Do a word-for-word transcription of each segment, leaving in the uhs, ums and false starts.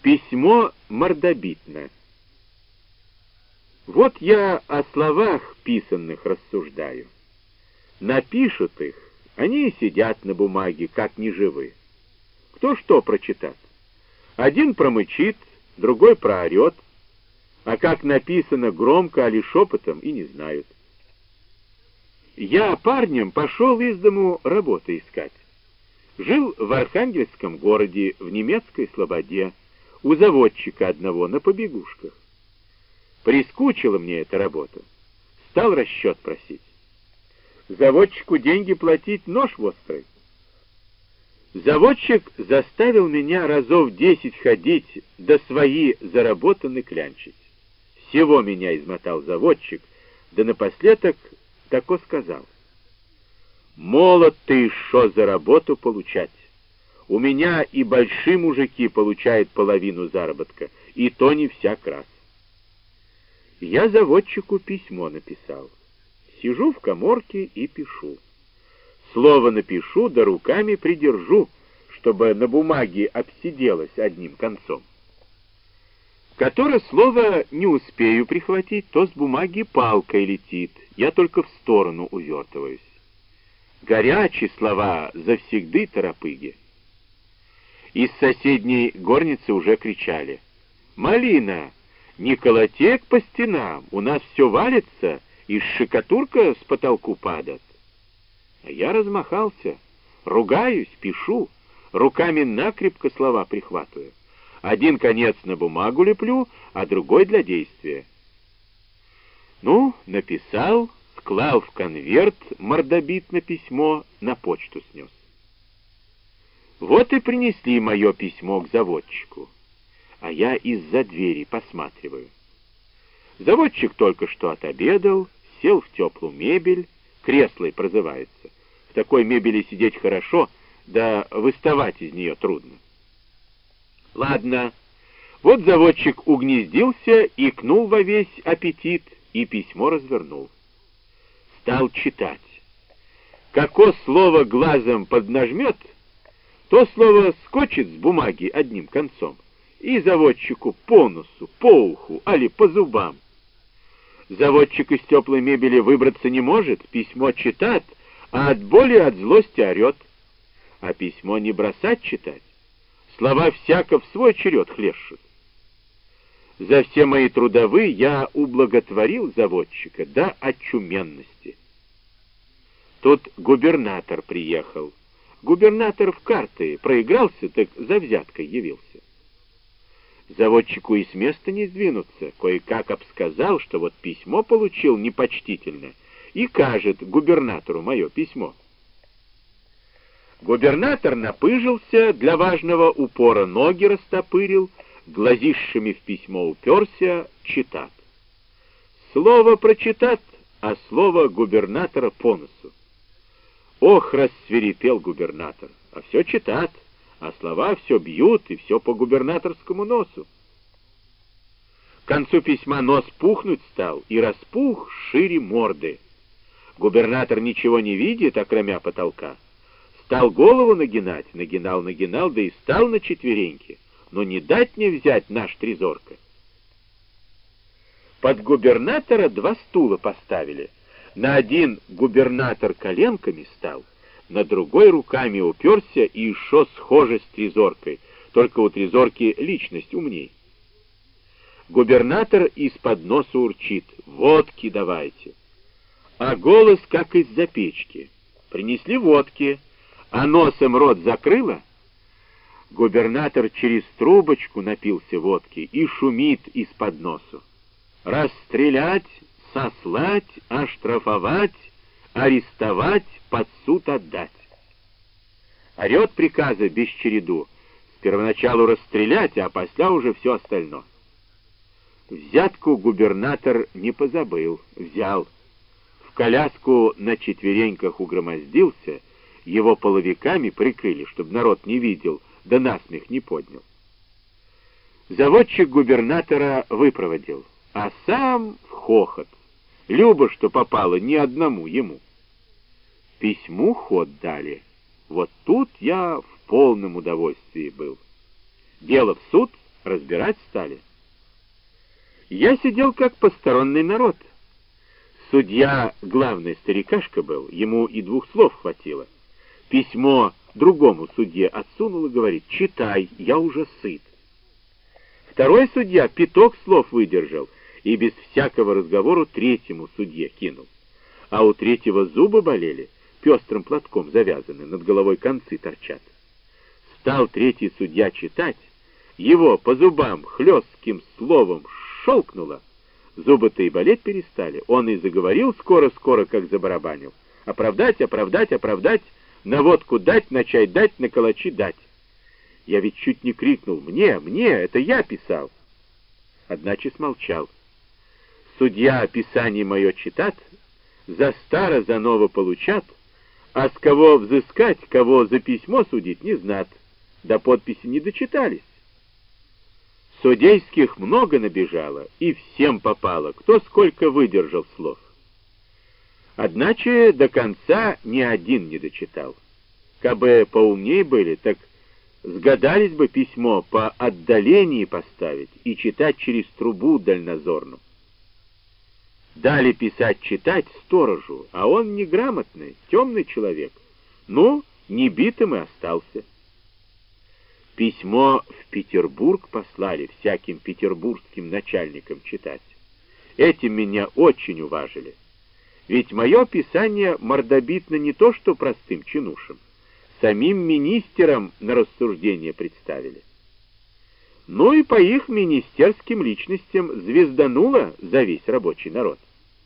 Письмо мордобитно. Вот я о словах писанных рассуждаю. Напишут их, они и сидят на бумаге, как неживые. Кто что прочитает? Один промычит, другой проорет, а как написано громко, али шепотом, и не знают. Я парнем пошел из дому работы искать. Жил в Архангельском городе, в немецкой слободе, у заводчика одного на побегушках. Прискучила мне эта работа. Стал расчет просить. Заводчику деньги платить нож вострый. Заводчик заставил меня разов десять ходить, да свои заработаны клянчить. Всего меня измотал заводчик, да напоследок тако сказал: «Молод ты, шо за работу получать? У меня и большие мужики получают половину заработка, и то не всяк раз». Я заводчику письмо написал. Сижу в каморке и пишу. Слово напишу, да руками придержу, чтобы на бумаге обсиделось одним концом. Которое слово не успею прихватить, то с бумаги палкой летит, я только в сторону увертываюсь. Горячие слова завсегды торопыги. Из соседней горницы уже кричали: «Малина, не колотек по стенам, у нас все валится, и шикатурка с потолку падает». А я размахался, ругаюсь, пишу, руками накрепко слова прихватываю. Один конец на бумагу леплю, а другой для действия. Ну, написал, склал в конверт мордобитно письмо, на почту снес. Вот и принесли мое письмо к заводчику, а я из-за двери посматриваю. Заводчик только что отобедал, сел в теплую мебель, кресло прозывается. В такой мебели сидеть хорошо, да выставать из нее трудно. Ладно, вот заводчик угнездился, икнул во весь аппетит и письмо развернул. Стал читать. Како слово глазом поднажмет, то слово скочит с бумаги одним концом, и заводчику по носу, по уху, али по зубам. Заводчик из теплой мебели выбраться не может, письмо читает, а от боли, от злости орет. А письмо не бросать читать. Слова всяко в свой черед хлещут. За все мои трудовые я ублаготворил заводчика до очуменности. Тут губернатор приехал. Губернатор в карты проигрался, так за взяткой явился. Заводчику и с места не сдвинуться, кое-как обсказал, что вот письмо получил непочтительно, и кажет губернатору мое письмо. Губернатор напыжился, для важного упора ноги растопырил, глазищами в письмо уперся, читат. Слово прочитат, а слово губернатора по носу. Ох, рассвирепел губернатор, а все читат, а слова все бьют, и все по губернаторскому носу. К концу письма нос пухнуть стал, и распух шире морды. Губернатор ничего не видит, окромя потолка. Стал голову нагинать, нагинал, нагинал, да и стал на четвереньки. Но не дать не взять наш трезорка. Под губернатора два стула поставили. На один губернатор коленками стал, на другой руками уперся и шо схоже с трезоркой, только у трезорки личность умней. Губернатор из-под носа урчит: «Водки давайте!» А голос как из-за печки. Принесли водки, а носом рот закрыла. Губернатор через трубочку напился водки и шумит из-под носу: «Расстрелять, сослать, оштрафовать, арестовать, под суд отдать». Орет приказы без череду: с первоначалу расстрелять, а после уже все остальное. Взятку губернатор не позабыл, взял. В коляску на четвереньках угромоздился, его половиками прикрыли, чтобы народ не видел, да насмех не поднял. Заводчик губернатора выпроводил, а сам в хохот. Любо, что попало ни одному ему. Письму ход дали. Вот тут я в полном удовольствии был. Дело в суд, разбирать стали. Я сидел как посторонний народ. Судья, главный старикашка был, ему и двух слов хватило. Письмо другому судье отсунул и говорит: «Читай, я уже сыт». Второй судья пяток слов выдержал и без всякого разговора третьему судье кинул. А у третьего зубы болели, пестрым платком завязаны, над головой концы торчат. Стал третий судья читать, его по зубам хлестким словом щелкнуло. Зубы-то и болеть перестали. Он и заговорил скоро-скоро, как забарабанил. Оправдать, оправдать, оправдать, на водку дать, на чай дать, на калачи дать. Я ведь чуть не крикнул: «Мне, мне, это я писал!» Одначе смолчал. Судья описание мое читат, за старо, за ново получат, а с кого взыскать, кого за письмо судить, не знат, до подписи не дочитались. Судейских много набежало, и всем попало, кто сколько выдержал слов. Одначе до конца ни один не дочитал. Кабы поумнее были, так сгадались бы письмо по отдалении поставить и читать через трубу дальнозорную. Дали писать читать сторожу, а он неграмотный, темный человек. Ну, не битым и остался. Письмо в Петербург послали всяким петербургским начальникам читать. Этим меня очень уважили. Ведь мое писание мордобитно не то что простым чинушам, самим министерам на рассуждение представили. Ну и по их министерским личностям звездануло за весь рабочий народ.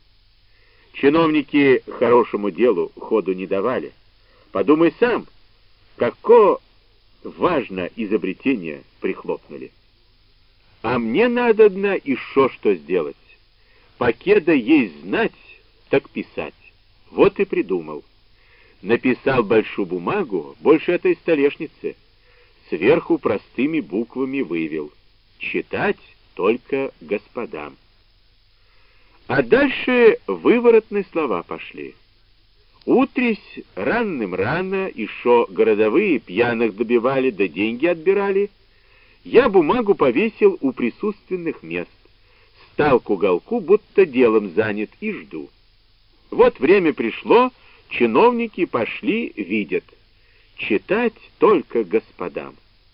Чиновники хорошему делу ходу не давали. Подумай сам, какое важное изобретение прихлопнули. А мне надобно еще что сделать. Покеда есть знать, так писать. Вот и придумал. Написал большую бумагу, больше этой столешницы. Сверху простыми буквами вывел: читать только господам. А дальше выворотные слова пошли. Утрись ранным рано, еще городовые пьяных добивали, да деньги отбирали. Я бумагу повесил у присутственных мест. Стал к уголку, будто делом занят, и жду. Вот время пришло, чиновники пошли, видят: читать только господам.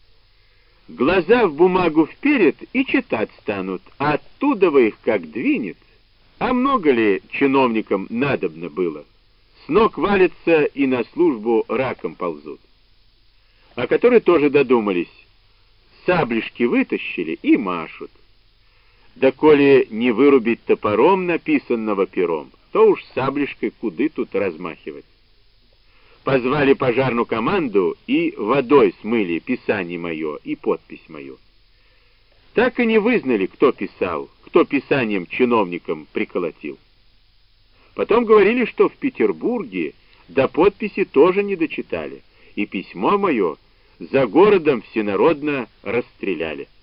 Глаза в бумагу вперед и читать станут, а оттуда вы их как двинет. А много ли чиновникам надобно было? С ног валятся и на службу раком ползут. А которые тоже додумались, саблишки вытащили и машут. Да коли не вырубить топором написанного пером, то уж саблишкой куды тут размахивать. Позвали пожарную команду и водой смыли писание мое и подпись мою. Так и не вызнали, кто писал, кто писанием чиновникам приколотил. Потом говорили, что в Петербурге до подписи тоже не дочитали, и письмо мое за городом всенародно расстреляли.